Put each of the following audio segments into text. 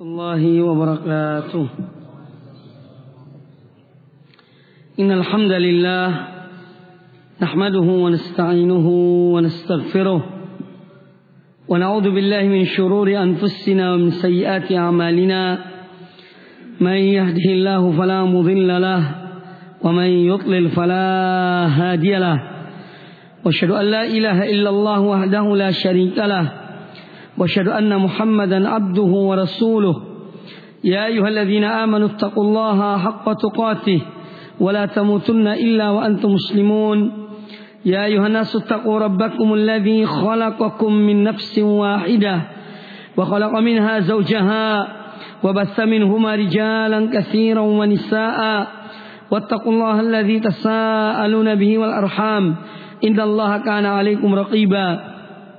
الله وبركاته. إن الحمد لله نحمده ونستعينه ونستغفره ونعوذ بالله من شرور أنفسنا ومن سيئات أعمالنا. من يهده الله فلا مضل له ومن يضلل فلا هادي له. وأشهد أن لا إله إلا الله وحده لا شريك له وأشهد أن محمدا عبده ورسوله. يا أيها الذين آمنوا اتقوا الله حق تقاته ولا تموتن إلا وأنتم مسلمون. يا أيها الناس اتقوا ربكم الذي خلقكم من نفس واحدة وخلق منها زوجها وبث منهما رجالا كثيرا ونساء واتقوا الله الذي تساءلون به والأرحام إن الله كان عليكم رقيبا.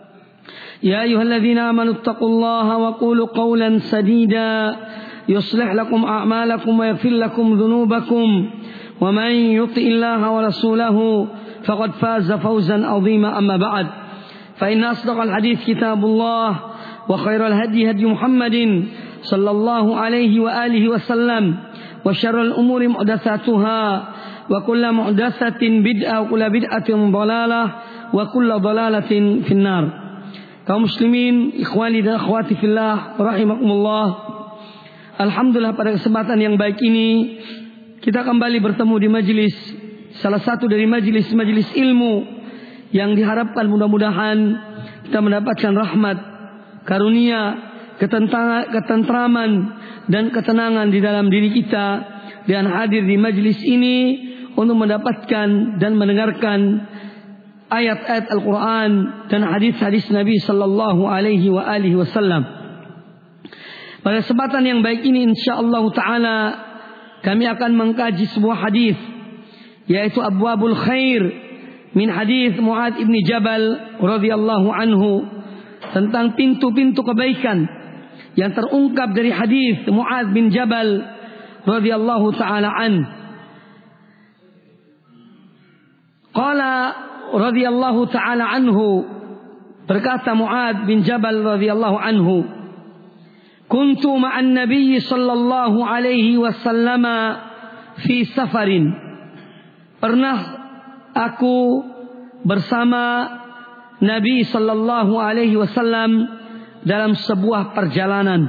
يا أيها الذين آمنوا اتقوا الله وقولوا قولا سديدا يصلح لكم أعمالكم ويغفر لكم ذنوبكم ومن يطع الله ورسوله فقد فاز فوزا عظيما. أما بعد فإن أصدق الحديث كتاب الله وخير الهدي هدي محمد صلى الله عليه وآله وسلم وشر الأمور محدثاتها وكل محدثة بدعة وكل بدعة ضلالة وكل ضلالة في النار. Kaum muslimin, ikhwani dan akhwati fillah, rahimakumullah. Alhamdulillah, pada kesempatan yang baik ini kita kembali bertemu di majelis, salah satu dari majelis ilmu yang diharapkan mudah-mudahan kita mendapatkan rahmat, karunia, ketentraman dan ketenangan di dalam diri kita, dan hadir di majelis ini untuk mendapatkan dan mendengarkan ayat-ayat Al-Quran dan hadis-hadis Nabi Sallallahu Alaihi Wasallam. Pada kesempatan yang baik ini, insyaallah Taala kami akan mengkaji sebuah hadis, yaitu Abwabul Khair min hadis Mu'adz ibn Jabal radhiyallahu anhu, tentang pintu-pintu kebaikan yang terungkap dari hadis Mu'adz bin Jabal radhiyallahu taala an. Qala radhiyallahu taala anhu, berkata Mu'adz bin Jabal radhiyallahu anhu, kuntu ma'an nabiy sallallahu alaihi wasallam fi safarin. Pernah aku bersama Nabi sallallahu alaihi wasallam dalam sebuah perjalanan.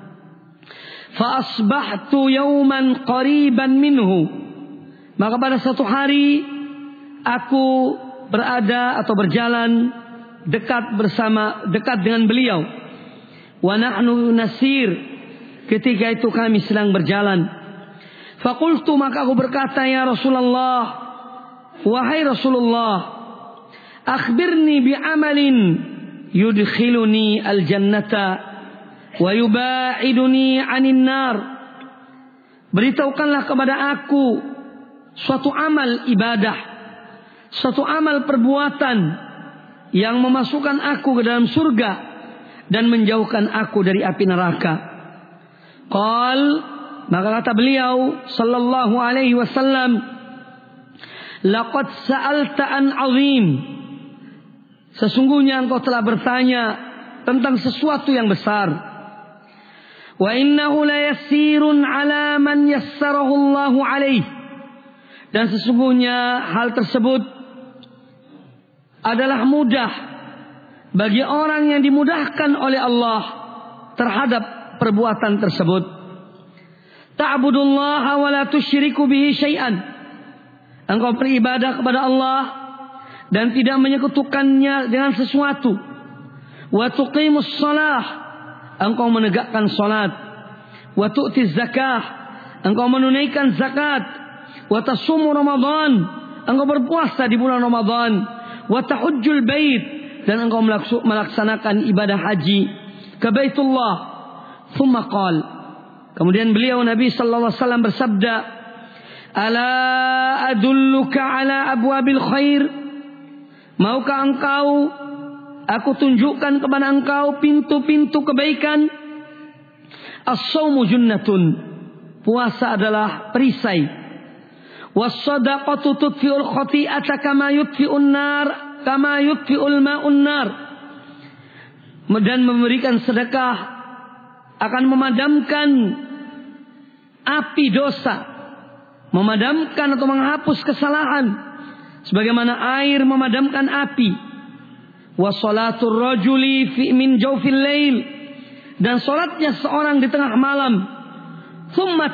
Fa asbahtu yawman qariban minhu. Maka pada satu hari aku berada atau berjalan dekat dengan beliau. Wa nahnu nasir, ketika itu kami sedang berjalan. Faqultu, maka aku berkata, ya Rasulullah, wahai Rasulullah, akhbirni bi amalin yudkhiluni al-jannata wa yubaiduni 'anil nar. Beritahukanlah kepada aku suatu amal ibadah, suatu amal perbuatan yang memasukkan aku ke dalam surga dan menjauhkan aku dari api neraka. Qal, maka kata beliau sallallahu alaihi wasallam, laqad sa'alta an 'azim. Sesungguhnya engkau telah bertanya tentang sesuatu yang besar. Wa innahu la yasirun 'ala man yassarahu Allahu alaihi. Dan sesungguhnya hal tersebut adalah mudah bagi orang yang dimudahkan oleh Allah terhadap perbuatan tersebut. Ta'budullaha wa la tusyriku bihi syai'an. Engkau beribadah kepada Allah dan tidak menyekutukannya dengan sesuatu. Wa tuqimus shalah, engkau menegakkan salat. Wa tu'tiz zakah, engkau menunaikan zakat. Wa tasumu Ramadan, engkau berpuasa di bulan Ramadan. Wa tahujjul bait, dan engkau melaksanakan ibadah haji ke Baitullah. Thumma qala, kemudian beliau Nabi sallallahu alaihi wasallam bersabda, ala adulluka ala abwabil khair. Maukah engkau aku tunjukkan kepada engkau pintu-pintu kebaikan? As-shaumu junnatun, puasa adalah perisai. Was-shadaqatu tudfi'ul khati'ata kama yudfi'un nar, kama yudfi'ul ma'un nar. Dan memberikan sedekah akan memadamkan api dosa, memadamkan atau menghapus kesalahan sebagaimana air memadamkan api. Wa salatul rajuli fi min jawfil lail, dan salatnya seorang di tengah malam. Thumma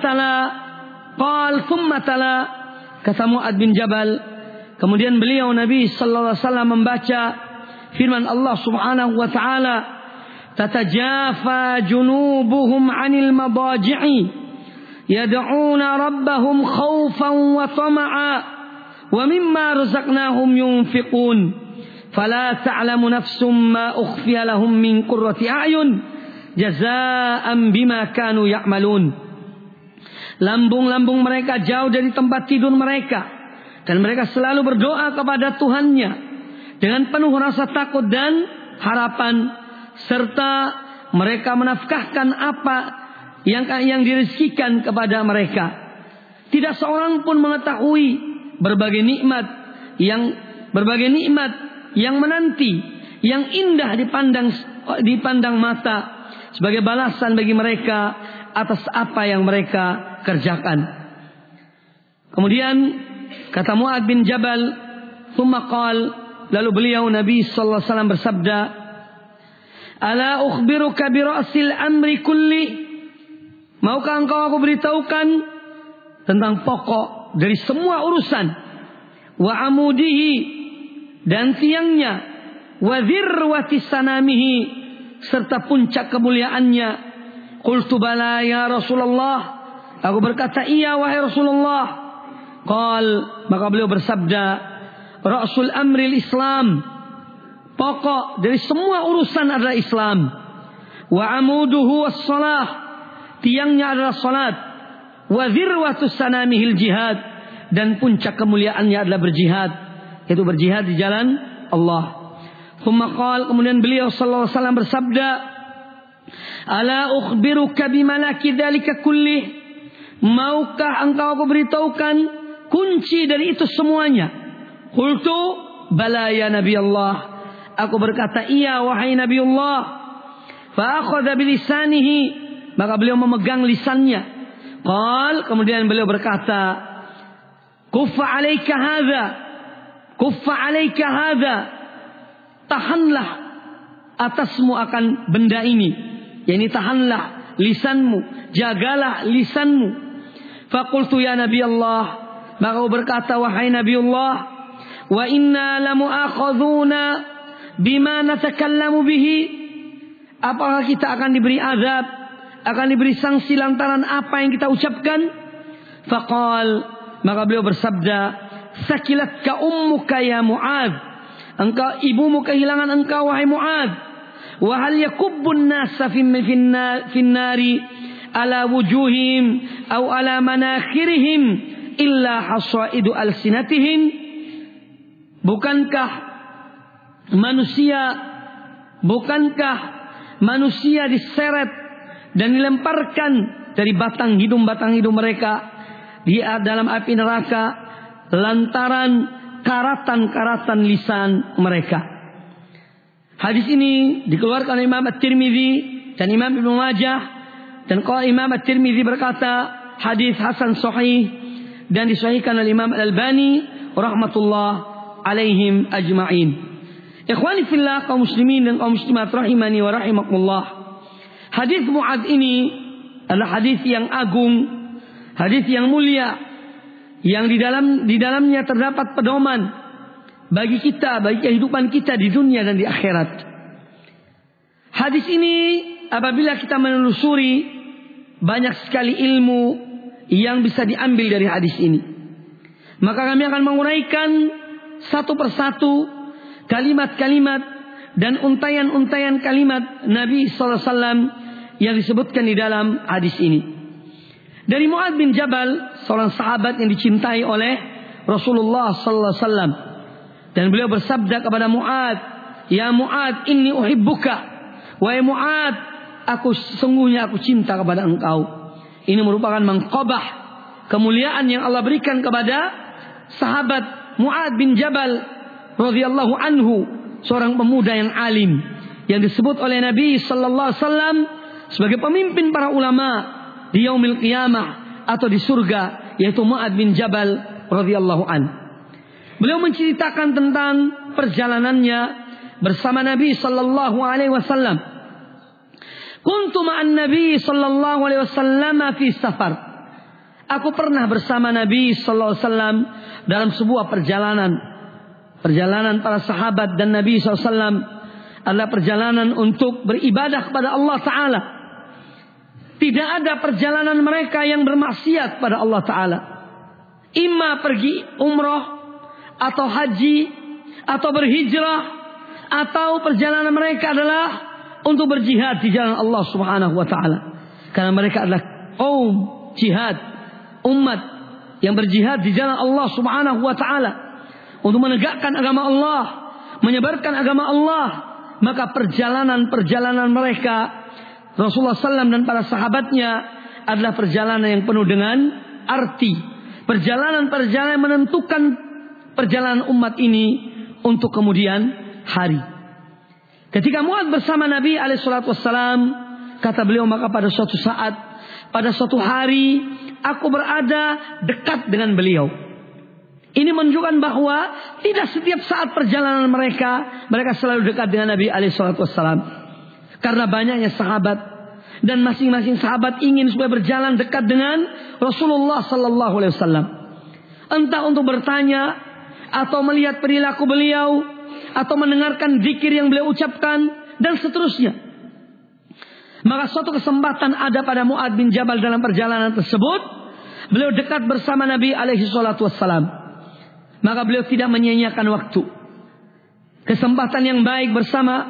tala kata Mu'adz bin Jabal, kemudian beliau Nabi sallallahu alaihi wasallam membaca firman Allah Subhanahu wa taala, tatajafa junubuhum 'anil madaji'i yad'una rabbahum khaufan wa tama'a wa mimma razaqnahum yunfiqun fala ta'lamu nafsum ma ukhfiya lahum min qurrati a'yun jazaa'an bima kanu ya'malun. Lambung-lambung mereka jauh dari tempat tidur mereka, dan mereka selalu berdoa kepada Tuhannya dengan penuh rasa takut dan harapan, serta mereka menafkahkan apa yang direzekikan kepada mereka. Tidak seorang pun mengetahui berbagai nikmat yang menanti, yang indah dipandang mata sebagai balasan bagi mereka atas apa yang mereka kerjakan. Kemudian kata Mu'adz bin Jabal, thumma qala, lalu beliau Nabi sallallahu alaihi wasallam bersabda, ala ukhbiruka bi ra'sil amri kulli, maukah engkau aku beritahukan tentang pokok dari semua urusan, wa amudihi, dan tiangnya, wa dzirwati sanamihi, serta puncak kemuliaannya. Qultu bala ya Rasulullah, aku berkata iya wahai Rasulullah. Qal, maka beliau bersabda, ra'sul amril Islam, pokok dari semua urusan adalah Islam. Wa amuduhu was-salah, tiangnya adalah salat. Wa dzirwatus sanamihil jihad, dan puncak kemuliaannya adalah berjihad, yaitu berjihad di jalan Allah. Thumma qala, kemudian beliau sallallahu alaihi wasallam bersabda, ala ukhbiruka bimalaki dzalika kullih, maukah engkau aku beritahukan kunci dari itu semuanya? Qultu bala ya Nabi Allah, aku berkata iya wahai Nabi Allah. Fa akhadha bilisanihi, maka beliau memegang lisannya. Qal, kemudian beliau berkata, kuffa alaika hadza, tahanlah atasmu akan benda ini. Yani tahanlah lisanmu, jagalah lisanmu. Faqultu ya Nabi Allah, maka aku berkata wahai Nabi Allah, wa inna lamu'akhadhuna bima natakallamu bihi, apakah kita akan diberi azab, akan diberi sanksi lantaran apa yang kita ucapkan? Faqal, maka beliau bersabda, sakilatka ummuka ya Mu'adz, engkau ibumu kehilangan engkau wahai Mu'adz. Wa hal yakubbun nasa finnari ala wujuhim aw ala manakhirihim illa hasaidu alsinatihim. Bukankah manusia diseret dan dilemparkan dari batang hidung mereka di dalam api neraka lantaran karatan-karatan lisan mereka. Hadis ini dikeluarkan oleh Imam At-Tirmidzi dan Imam Ibnu Majah, dan kalau Imam At-Tirmidzi berkata hadis hasan sahih, dan disahihkan oleh Imam Al-Albani rahmatullah alaihim ajma'in. Ikhwani fillah, kaum muslimin dan kaum muslimat rahimani wa rahimakumullah. Hadis Mu'adz ini adalah hadis yang agung, hadis yang mulia, yang di dalamnya terdapat pedoman bagi kita, bagi kehidupan kita di dunia dan di akhirat. Hadis ini apabila kita menelusuri, banyak sekali ilmu yang bisa diambil dari hadis ini. Maka kami akan menguraikan satu persatu kalimat-kalimat dan untayan-untayan kalimat Nabi sallallahu alaihi wasallam yang disebutkan di dalam hadis ini. Dari Mu'adz bin Jabal, seorang sahabat yang dicintai oleh Rasulullah sallallahu alaihi wasallam. Dan beliau bersabda kepada Mu'adz, ya Mu'adz, inni uhibbuka. Wahai Mu'adz, sungguhnya aku cinta kepada engkau. Ini merupakan mangqabah, kemuliaan yang Allah berikan kepada sahabat Mu'adz bin Jabal radhiyallahu anhu, seorang pemuda yang alim, yang disebut oleh Nabi sallallahu alaihi wasallam sebagai pemimpin para ulama di yaumil qiyamah atau di surga, yaitu Mu'adz bin Jabal radhiyallahu an. Beliau menceritakan tentang perjalanannya bersama Nabi sallallahu alaihi wasallam. Kuntu ma'an Nabi sallallahu alaihi wasallam fi safar. Aku pernah bersama Nabi sallallahu alaihi wasallam dalam sebuah perjalanan. Perjalanan para sahabat dan Nabi sallallahu alaihi wasallam adalah perjalanan untuk beribadah kepada Allah Ta'ala. Tidak ada perjalanan mereka yang bermaksiat pada Allah Ta'ala. Imma pergi umrah atau haji atau berhijrah, atau perjalanan mereka adalah untuk berjihad di jalan Allah Subhanahu wa Ta'ala. Karena mereka adalah kaum jihad, umat yang berjihad di jalan Allah Subhanahu wa Ta'ala untuk menegakkan agama Allah, menyebarkan agama Allah. Maka perjalanan-perjalanan mereka, Rasulullah SAW dan para sahabatnya, adalah perjalanan yang penuh dengan arti. Perjalanan-perjalanan yang menentukan perjalanan umat ini untuk kemudian hari. Ketika Mu'adz bersama Nabi alaihissalam, kata beliau, maka pada suatu saat, pada suatu hari, aku berada dekat dengan beliau. Ini menunjukkan bahwa tidak setiap saat perjalanan mereka selalu dekat dengan Nabi alaihissalam. Karena banyaknya sahabat, dan masing-masing sahabat ingin supaya berjalan dekat dengan Rasulullah sallallahu alaihi wasallam. Entah untuk bertanya, atau melihat perilaku beliau, atau mendengarkan zikir yang beliau ucapkan, dan seterusnya. Maka suatu kesempatan ada pada Mu'adz bin Jabal dalam perjalanan tersebut. Beliau dekat bersama Nabi alaihissalam. Maka beliau tidak menyia-nyiakan waktu. Kesempatan yang baik bersama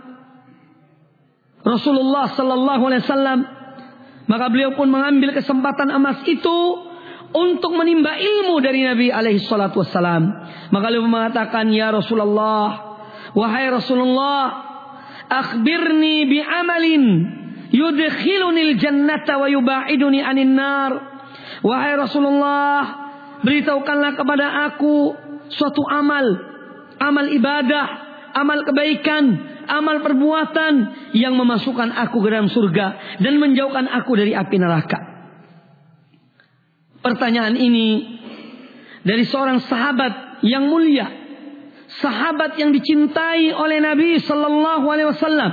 Rasulullah sallallahu alaihi wasallam. Maka beliau pun mengambil kesempatan emas itu untuk menimba ilmu dari Nabi alaihissalam. Maka beliau mengatakan, ya Rasulullah, wahai Rasulullah, akhbirni bi amalin yudkhilunil jannata wa yubaiduni anin nar. Wahai Rasulullah, beritahukanlah kepada aku suatu amal ibadah, amal kebaikan, amal perbuatan yang memasukkan aku ke dalam surga dan menjauhkan aku dari api neraka. Pertanyaan ini dari seorang sahabat yang mulia, sahabat yang dicintai oleh Nabi sallallahu alaihi wasallam.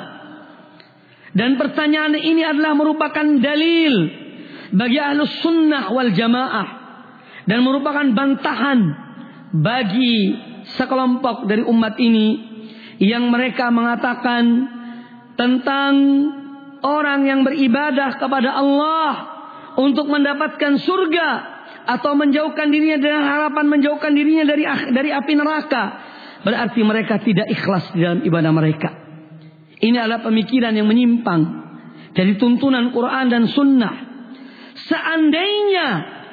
Dan pertanyaan ini adalah merupakan dalil bagi ahlus sunnah wal jamaah, dan merupakan bantahan bagi sekelompok dari umat ini yang mereka mengatakan tentang orang yang beribadah kepada Allah untuk mendapatkan surga atau menjauhkan dirinya dengan harapan menjauhkan dirinya dari api neraka, berarti mereka tidak ikhlas di dalam ibadah mereka. Ini adalah pemikiran yang menyimpang dari tuntunan Quran dan Sunnah. Seandainya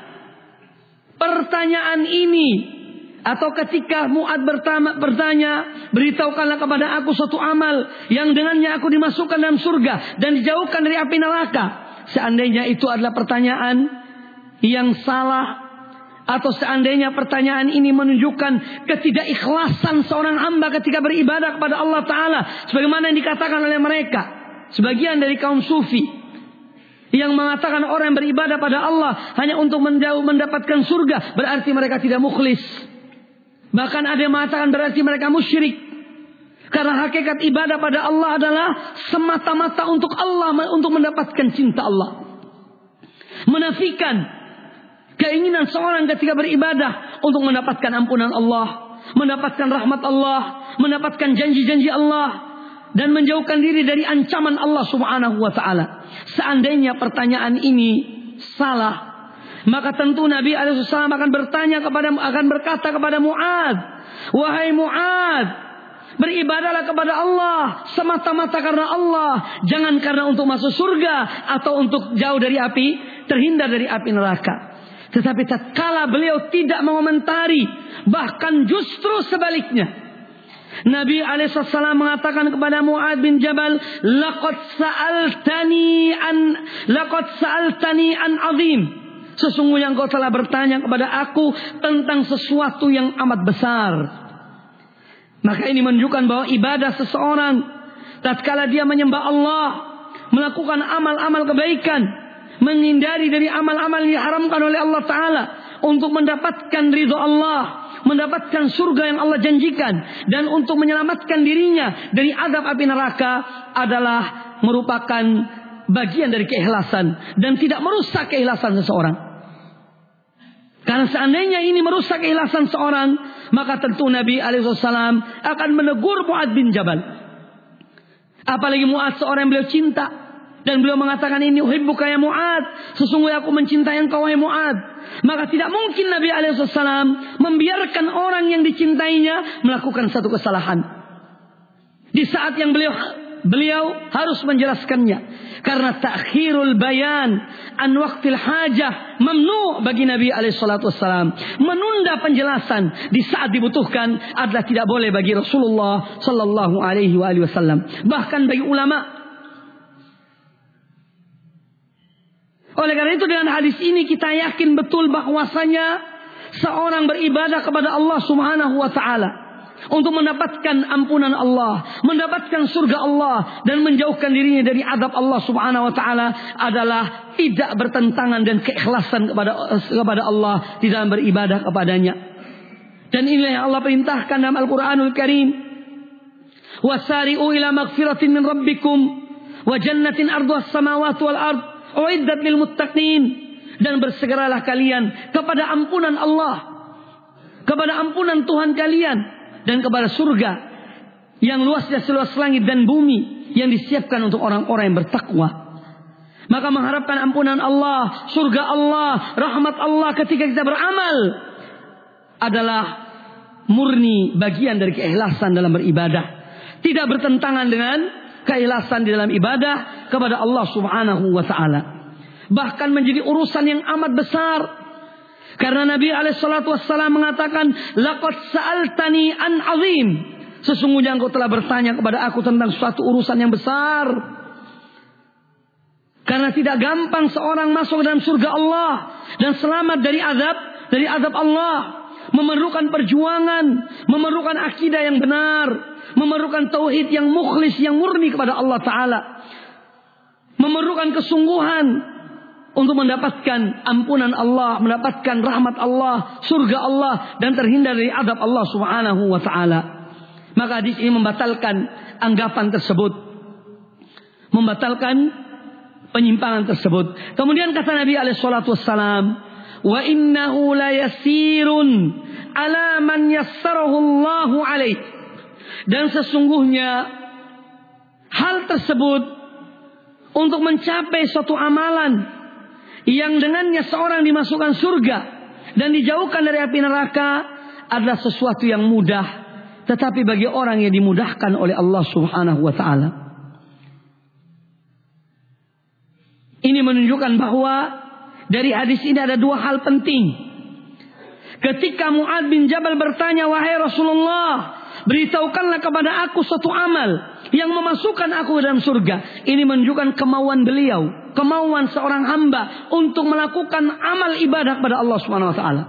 pertanyaan ini, atau ketika Mu'adz bertanya, beritahukanlah kepada aku suatu amal yang dengannya aku dimasukkan dalam surga dan dijauhkan dari api neraka. Seandainya itu adalah pertanyaan yang salah, atau seandainya pertanyaan ini menunjukkan ketidakikhlasan seorang hamba ketika beribadah kepada Allah Ta'ala, sebagaimana yang dikatakan oleh mereka, sebagian dari kaum sufi, yang mengatakan orang yang beribadah pada Allah hanya untuk mendapatkan surga, berarti mereka tidak mukhlis. Bahkan ada yang mengatakan berarti mereka musyrik. Karena hakikat ibadah pada Allah adalah semata-mata untuk Allah, untuk mendapatkan cinta Allah. Menafikan keinginan seorang ketika beribadah untuk mendapatkan ampunan Allah, mendapatkan rahmat Allah, mendapatkan janji-janji Allah, dan menjauhkan diri dari ancaman Allah Subhanahu wa Ta'ala. Seandainya pertanyaan ini salah, maka tentu Nabi alaihissalam akan berkata kepada Mu'adz, wahai Mu'adz, beribadahlah kepada Allah semata-mata karena Allah, jangan karena untuk masuk surga atau untuk jauh dari api, terhindar dari api neraka. Tetapi tatkala beliau tidak mengomentari, bahkan justru sebaliknya, Nabi alaihissalam mengatakan kepada Mu'adz bin Jabal, laqad sa'altani an azim. Sesungguhnya engkau telah bertanya kepada aku tentang sesuatu yang amat besar. Maka ini menunjukkan bahwa ibadah seseorang tatkala dia menyembah Allah, melakukan amal-amal kebaikan, menghindari dari amal-amal yang diharamkan oleh Allah Ta'ala, untuk mendapatkan ridho Allah, mendapatkan surga yang Allah janjikan, dan untuk menyelamatkan dirinya dari azab api neraka adalah merupakan bagian dari keikhlasan dan tidak merusak keikhlasan seseorang. Karena seandainya ini merusak keikhlasan seorang, maka tentu Nabi alaihissalam akan menegur Mu'adz bin Jabal. Apalagi Mu'adz seorang yang beliau cinta, dan beliau mengatakan, ini uhibbuka ya Mu'adz, sesungguhnya aku mencintai engkau wahai Mu'adz. Maka tidak mungkin Nabi alaihissalam membiarkan orang yang dicintainya melakukan satu kesalahan di saat yang beliau harus menjelaskannya. Karena ta'khirul bayan an waqtil hajah mamnu bagi Nabi alaihissalam. Menunda penjelasan di saat dibutuhkan adalah tidak boleh bagi Rasulullah sallallahu alaihi wasallam, bahkan bagi ulama. Oleh karena itu dengan hadis ini kita yakin betul bahwasanya seorang beribadah kepada Allah Subhanahu wa taala untuk mendapatkan ampunan Allah, mendapatkan surga Allah, dan menjauhkan dirinya dari azab Allah Subhanahu wa taala adalah tidak bertentangan dan keikhlasan kepada Allah di dalam beribadah kepadanya. Dan inilah yang Allah perintahkan dalam Al-Qur'anul Karim. Wasari'u ila maghfiratin min rabbikum wa jannatin arduhas samawati wal ard uiddat lil muttaqin, dan bersegeralah kalian kepada ampunan Allah, kepada ampunan Tuhan kalian, dan kepada surga yang luasnya seluas langit dan bumi yang disiapkan untuk orang-orang yang bertakwa. Maka mengharapkan ampunan Allah, surga Allah, rahmat Allah ketika kita beramal adalah murni bagian dari keikhlasan dalam beribadah, tidak bertentangan dengan keikhlasan di dalam ibadah kepada Allah Subhanahu wa taala. Bahkan menjadi urusan yang amat besar. Karena Nabi alaihissalatu wassalam mengatakan, laqad sa'altani an azim. Sesungguhnya engkau telah bertanya kepada aku tentang suatu urusan yang besar. Karena tidak gampang seorang masuk dalam surga Allah dan selamat dari azab Allah. Memerlukan perjuangan, memerlukan akidah yang benar, memerlukan tauhid yang mukhlis, yang murni kepada Allah Ta'ala, memerlukan kesungguhan untuk mendapatkan ampunan Allah, mendapatkan rahmat Allah, surga Allah, dan terhindar dari azab Allah Subhanahu wa Ta'ala. Maka hadis ini membatalkan anggapan tersebut, membatalkan penyimpangan tersebut. Kemudian kata Nabi alaihissalatu wassalam, wa innahu la yasirun ala man yassarahu Allahu alaih. Dan sesungguhnya hal tersebut untuk mencapai suatu amalan yang dengannya seorang dimasukkan surga dan dijauhkan dari api neraka adalah sesuatu yang mudah, tetapi bagi orang yang dimudahkan oleh Allah Subhanahu wa taala. Ini menunjukkan bahwa dari hadis ini ada dua hal penting. Ketika Mu'adz bin Jabal bertanya, wahai Rasulullah, beritahukanlah kepada aku suatu amal yang memasukkan aku ke dalam surga. Ini menunjukkan kemauan beliau, kemauan seorang hamba untuk melakukan amal ibadah kepada Allah Subhanahu wa taala.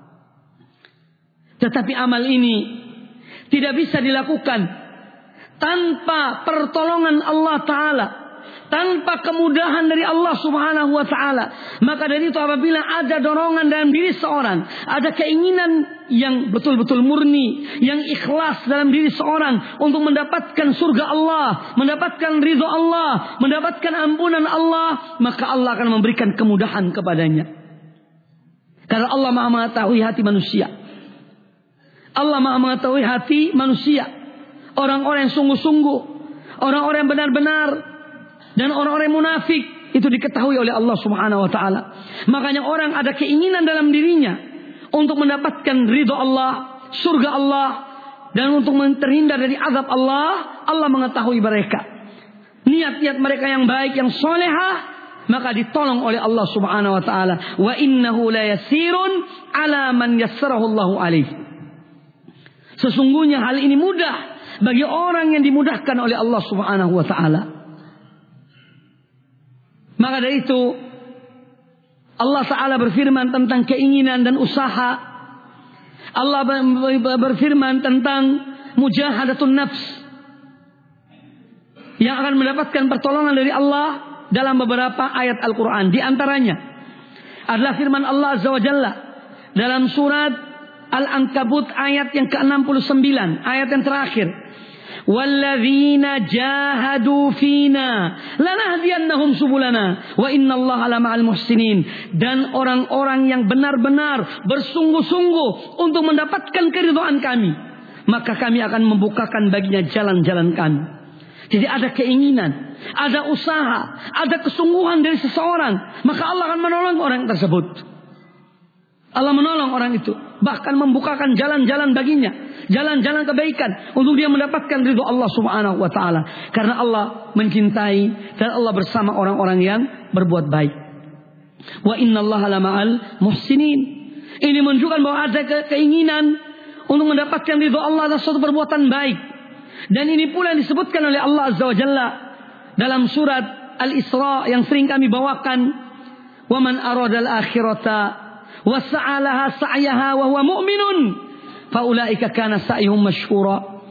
Tetapi amal ini tidak bisa dilakukan tanpa pertolongan Allah Ta'ala, tanpa kemudahan dari Allah Subhanahu wa taala. Maka dari itu apabila ada dorongan dalam diri seorang, ada keinginan yang betul-betul murni, yang ikhlas dalam diri seorang untuk mendapatkan surga Allah, mendapatkan ridho Allah, mendapatkan ampunan Allah, maka Allah akan memberikan kemudahan kepadanya. Karena Allah Maha mengetahui hati manusia. Allah Maha mengetahui hati manusia. Orang-orang yang sungguh-sungguh, orang-orang yang benar-benar, dan orang-orang munafik itu diketahui oleh Allah Subhanahu wa taala. Makanya orang ada keinginan dalam dirinya untuk mendapatkan ridho Allah, surga Allah, dan untuk terhindar dari azab Allah. Allah mengetahui mereka, niat-niat mereka yang baik, yang solehah, maka ditolong oleh Allah Subhanahu wa taala. Wa innahu la yasirun ala man yassarahu Allahu alaihi. Sesungguhnya hal ini mudah bagi orang yang dimudahkan oleh Allah Subhanahu wa taala. Maka dari itu Allah Ta'ala berfirman tentang keinginan dan usaha. Allah berfirman tentang mujahadatun nafs, yang akan mendapatkan pertolongan dari Allah dalam beberapa ayat Al-Quran. Di antaranya adalah firman Allah Azza wa Jalla dalam surat Al-Ankabut ayat yang ke-69, ayat yang terakhir. Walladzina jahadu fina lanahdiyannahum subulana wa innallaha lama'al muhsinin. Dan orang-orang yang benar-benar bersungguh-sungguh untuk mendapatkan keridhaan kami, maka kami akan membukakan baginya jalan-jalan kami. Jadi ada keinginan, ada usaha, ada kesungguhan dari seseorang, maka Allah akan menolong orang tersebut. Allah menolong orang itu, bahkan membukakan jalan-jalan baginya, jalan-jalan kebaikan untuk dia mendapatkan ridho Allah Subhanahu wa taala. Karena Allah mencintai dan Allah bersama orang-orang yang berbuat baik. Wa innallaha lama'al muhsinin. Ini menunjukkan bahwa ada keinginan untuk mendapatkan ridho Allah atas suatu perbuatan baik. Dan ini pula yang disebutkan oleh Allah Azza wa Jalla dalam surat Al-Isra yang sering kami bawakan. Wa man aradal akhirata wa sa'alaha sa'yaha wa huwa mu'minun fa ulaika kana sa'yuhum mashkura.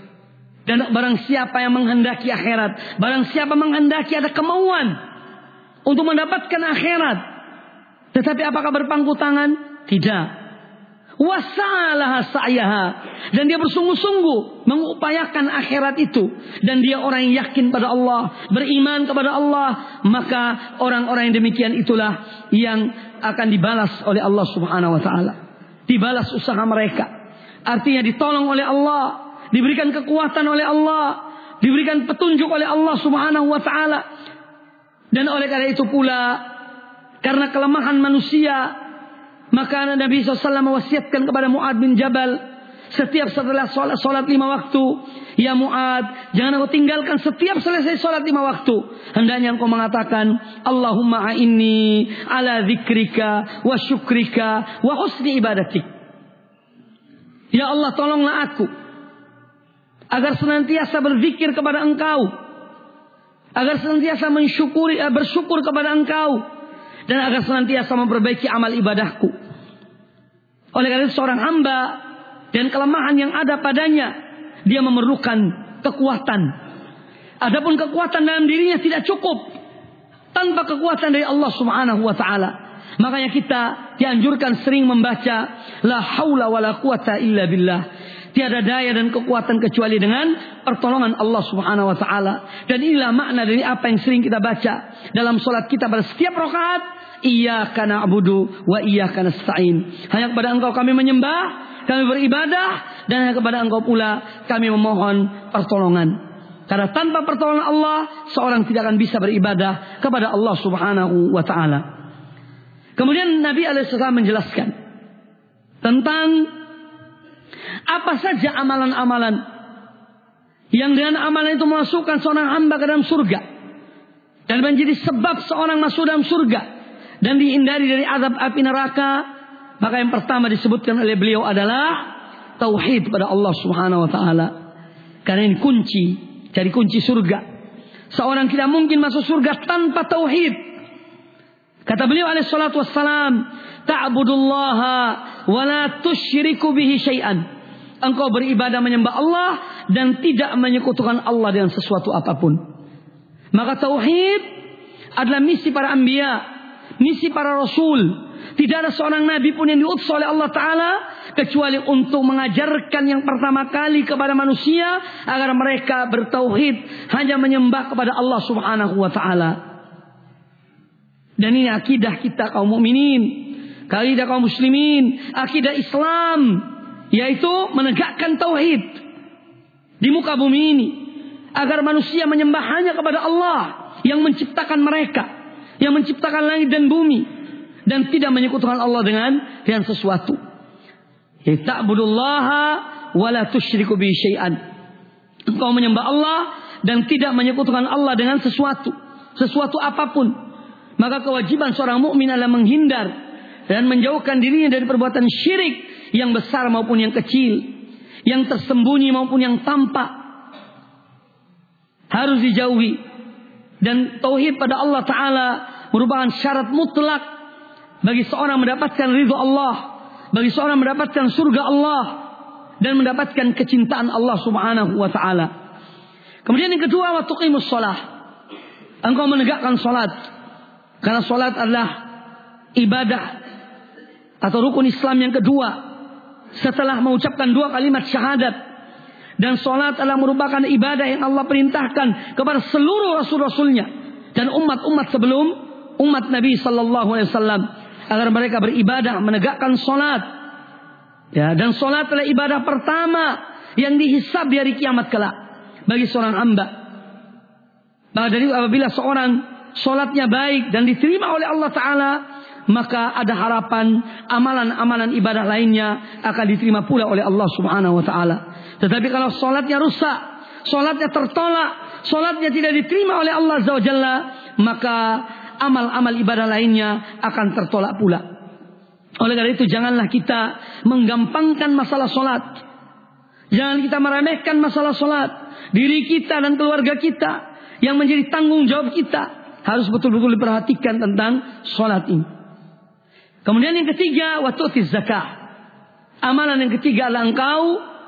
Dan barang siapa yang menghendaki akhirat, barang siapa menghendaki ada kemauan untuk mendapatkan akhirat, tetapi apakah berpangku tangan? Tidak. Wa sa'alaha sa'yaha, dan dia bersungguh-sungguh mengupayakan akhirat itu, dan dia orang yang yakin pada Allah, beriman kepada Allah, maka orang-orang yang demikian itulah yang akan dibalas oleh Allah Subhanahu wa taala. Dibalas usaha mereka. Artinya ditolong oleh Allah, diberikan kekuatan oleh Allah, diberikan petunjuk oleh Allah Subhanahu wa taala. Dan oleh karena itu pula, karena kelemahan manusia, maka Nabi SAW mewasiatkan kepada Mu'ad bin Jabal, setiap setelah sholat 5 waktu, ya Mu'ad, jangan engkau tinggalkan setiap selesai sholat 5 waktu. Hendaknya engkau mengatakan, Allahumma a'inni ala dzikrika wa syukrika wa husni ibadatik. Ya Allah, tolonglah aku agar senantiasa berzikir kepada engkau, agar senantiasa bersyukur kepada engkau, dan agar senantiasa memperbaiki amal ibadahku. Oleh karena itu seorang hamba dan kelemahan yang ada padanya, dia memerlukan kekuatan. Adapun kekuatan dalam dirinya tidak cukup tanpa kekuatan dari Allah Subhanahu wa taala. Makanya kita dianjurkan sering membaca la haula wala quwata illa billah. Tiada daya dan kekuatan kecuali dengan pertolongan Allah Subhanahu wa taala. Dan inilah makna dari apa yang sering kita baca dalam salat kita pada setiap rakaat. Iyyaka na'budu wa iyyaka nasta'in. Hanya kepada Engkau kami menyembah, kami beribadah, dan hanya kepada Engkau pula kami memohon pertolongan. Karena tanpa pertolongan Allah, seorang tidak akan bisa beribadah kepada Allah Subhanahu wa taala. Kemudian Nabi alaihissalam menjelaskan tentang apa saja amalan-amalan yang dengan amalan itu memasukkan seorang hamba ke dalam surga dan menjadi sebab seorang masuk dalam surga dan dihindari dari azab api neraka. Maka yang pertama disebutkan oleh beliau adalah tauhid pada Allah Subhanahu wa taala. Karena ini kunci, jadi kunci surga. Seorang tidak mungkin masuk surga tanpa tauhid. Kata beliau alaihi salatu wassalam, ta'budullaha wa la tusyriku bihi syai'an. Engkau beribadah menyembah Allah dan tidak menyekutukan Allah dengan sesuatu apapun. Maka tauhid adalah misi para anbiya, misi para rasul. Tidak ada seorang nabi pun yang diutus oleh Allah Ta'ala kecuali untuk mengajarkan yang pertama kali kepada manusia agar mereka bertauhid, hanya menyembah kepada Allah Subhanahu wa Ta'ala. Dan ini akidah kita kaum mukminin, akidah kaum muslimin, akidah Islam, yaitu menegakkan tauhid di muka bumi ini agar manusia menyembah hanya kepada Allah yang menciptakan mereka, yang menciptakan langit dan bumi, dan tidak menyekutukan Allah dengan sesuatu. Ta'budullaha wa la tusyriku bihi syai'an. Engkau menyembah Allah dan tidak menyekutukan Allah dengan sesuatu apapun. Maka kewajiban seorang mukmin adalah menghindar dan menjauhkan dirinya dari perbuatan syirik yang besar maupun yang kecil, yang tersembunyi maupun yang tampak, harus dijauhi. Dan tauhid pada Allah Ta'ala merupakan syarat mutlak bagi seorang mendapatkan ridho Allah, bagi seorang mendapatkan surga Allah, dan mendapatkan kecintaan Allah Subhanahu wa Ta'ala. Kemudian yang kedua, wa tuqimus shalah. Engkau menegakkan salat. Karena salat adalah ibadah atau rukun Islam yang kedua setelah mengucapkan 2 kalimat syahadat. Dan salat adalah merupakan ibadah yang Allah perintahkan kepada seluruh rasul-rasulnya dan umat-umat sebelum umat Nabi sallallahu alaihi wasallam agar mereka beribadah menegakkan salat. Ya, dan salat adalah ibadah pertama yang dihisab di hari kiamat kelak bagi seorang hamba. Maka dari apabila seorang salatnya baik dan diterima oleh Allah Ta'ala, maka ada harapan amalan-amalan ibadah lainnya akan diterima pula oleh Allah Subhanahu Wa Ta'ala. Tetapi kalau salatnya rusak, salatnya tertolak, salatnya tidak diterima oleh Allah Azza wa Jalla, maka amal-amal ibadah lainnya akan tertolak pula. Oleh karena itu janganlah kita menggampangkan masalah salat. Jangan kita meremehkan masalah salat. Diri kita dan keluarga kita yang menjadi tanggung jawab kita harus betul-betul diperhatikan tentang salat ini. Kemudian yang ketiga, wa tu'tiz zakah. Amalan yang ketiga adalah engkau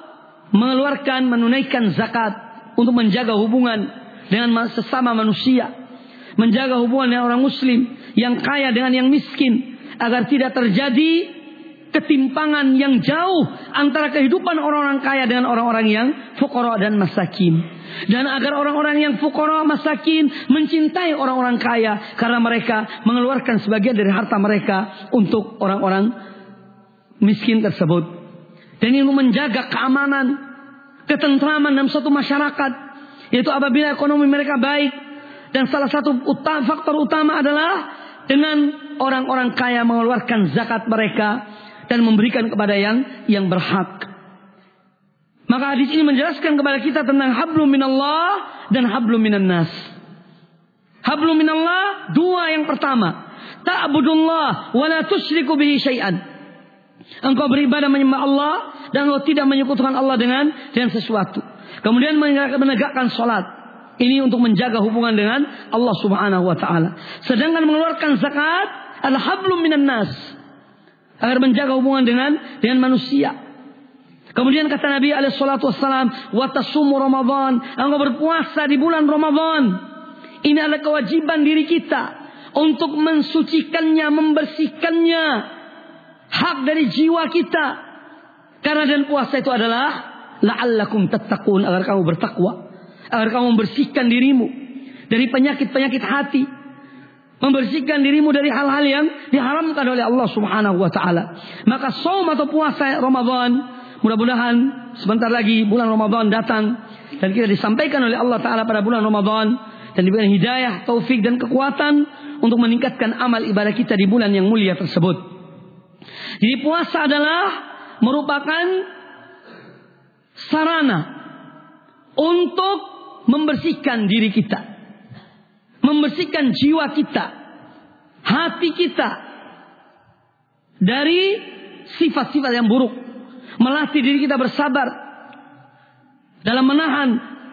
menunaikan zakat untuk menjaga hubungan dengan sesama manusia, menjaga hubungan dengan orang muslim, yang kaya dengan yang miskin, agar tidak terjadi ketimpangan yang jauh antara kehidupan orang-orang kaya dengan orang-orang yang fuqara dan masakin. Dan agar orang-orang yang fuqara masakin mencintai orang-orang kaya karena mereka mengeluarkan sebagian dari harta mereka untuk orang-orang miskin tersebut. Dan ini menjaga keamanan, ketentraman dalam suatu masyarakat, yaitu apabila ekonomi mereka baik. Dan salah satu faktor utama adalah dengan orang-orang kaya mengeluarkan zakat mereka dan memberikan kepada yang berhak. Maka hadis ini menjelaskan kepada kita tentang hablum minallah dan hablum minan nas. Hablum minallah, 2 yang pertama, ta'budullah wa la tusyriku bihi syai'an. Engkau beribadah menyembah Allah dan engkau tidak menyekutukan Allah dengan sesuatu. Kemudian menegakkan salat. Ini untuk menjaga hubungan dengan Allah Subhanahu wa taala. Sedangkan mengeluarkan zakat adalah hablum minan nas, agar menjaga hubungan dengan manusia. Kemudian kata Nabi alaihi salatu wassalam, wa tasumu Ramadan. Engkau berpuasa di bulan Ramadan. Ini adalah kewajiban diri kita untuk mensucikannya, membersihkannya, hak dari jiwa kita. Karena dan puasa itu adalah la'allakum tattaqun, agar kamu bertakwa, agar kamu membersihkan dirimu dari penyakit-penyakit hati, membersihkan dirimu dari hal-hal yang diharamkan oleh Allah Subhanahu wa taala. Maka saum atau puasa Ramadan, mudah-mudahan sebentar lagi bulan Ramadan datang dan kita disampaikan oleh Allah Ta'ala pada bulan Ramadan dan diberikan hidayah, taufik dan kekuatan untuk meningkatkan amal ibadah kita di bulan yang mulia tersebut. Jadi puasa adalah merupakan sarana untuk membersihkan diri kita, membersihkan jiwa kita, hati kita dari sifat-sifat yang buruk, melatih diri kita bersabar dalam menahan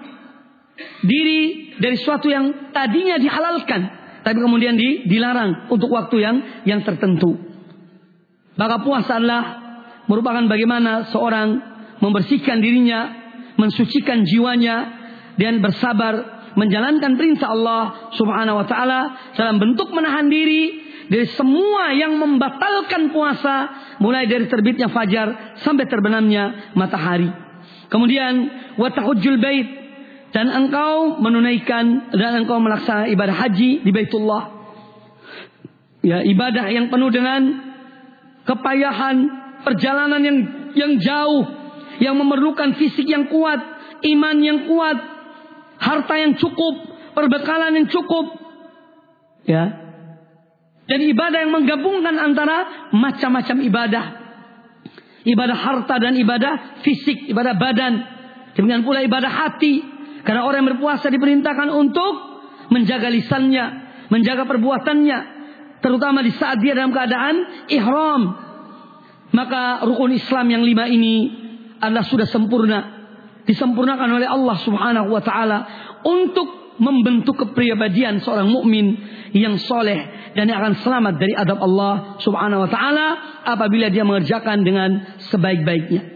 diri dari sesuatu yang tadinya dihalalkan tapi kemudian dilarang untuk waktu yang tertentu. Maka puasa adalah merupakan bagaimana seorang membersihkan dirinya, mensucikan jiwanya, dan bersabar menjalankan perintah Allah Subhanahu wa taala dalam bentuk menahan diri dari semua yang membatalkan puasa, mulai dari terbitnya fajar sampai terbenamnya matahari. Kemudian wa tahujjul bait, dan engkau menunaikan dan engkau melaksanakan ibadah haji di Baitullah. Ya, ibadah yang penuh dengan kepayahan, perjalanan yang jauh, yang memerlukan fisik yang kuat, iman yang kuat, harta yang cukup, perbekalan yang cukup, ya. Dan ibadah yang menggabungkan antara macam-macam ibadah, ibadah harta dan ibadah fisik, ibadah badan, demikian pula ibadah hati. Karena orang yang berpuasa diperintahkan untuk menjaga lisannya, menjaga perbuatannya, terutama di saat dia dalam keadaan ihram. Maka rukun Islam yang 5 ini adalah sudah sempurna, disempurnakan oleh Allah Subhanahu wa taala untuk membentuk kepribadian seorang mukmin yang soleh dan yang akan selamat dari adab Allah Subhanahu wa taala apabila dia mengerjakan dengan sebaik-baiknya.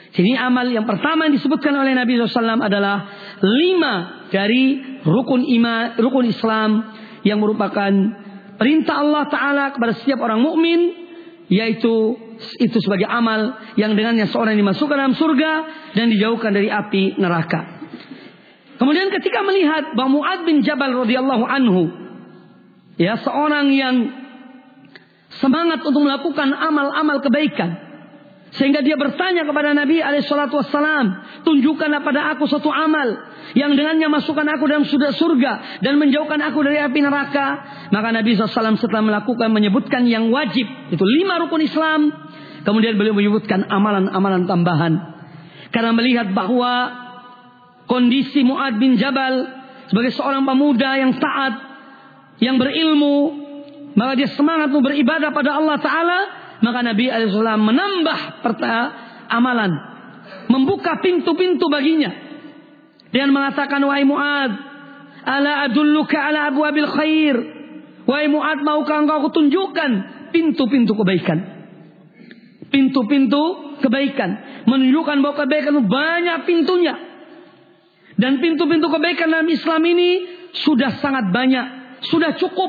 Jadi amal yang pertama yang disebutkan oleh Nabi SAW adalah 5 dari rukun Islam yang merupakan perintah Allah Ta'ala kepada setiap orang mukmin, yaitu itu sebagai amal yang dengannya seorang dimasukkan dalam surga dan dijauhkan dari api neraka. Kemudian ketika melihat bahwa Mu'adz bin Jabal radhiyallahu anhu, ya, seorang yang semangat untuk melakukan amal-amal kebaikan, sehingga dia bertanya kepada Nabi SAW, tunjukkan pada aku suatu amal yang dengannya masukkan aku dalam surga dan menjauhkan aku dari api neraka. Maka Nabi SAW setelah menyebutkan yang wajib, itu 5 rukun Islam, kemudian beliau menyebutkan amalan-amalan tambahan. Karena melihat bahwa kondisi Mu'adz bin Jabal sebagai seorang pemuda yang taat, yang berilmu, maka dia semangat untuk beribadah pada Allah Ta'ala. Maka Nabi SAW menambah amalan, membuka pintu-pintu baginya dengan mengatakan, wahai Mu'adz, ala adulluka ala abwabil khair. Wahai Mu'adz, maukah engkau kutunjukkan pintu-pintu kebaikan? Pintu-pintu kebaikan, menunjukkan bahwa kebaikan itu banyak pintunya. Dan pintu-pintu kebaikan dalam Islam ini sudah sangat banyak, sudah cukup.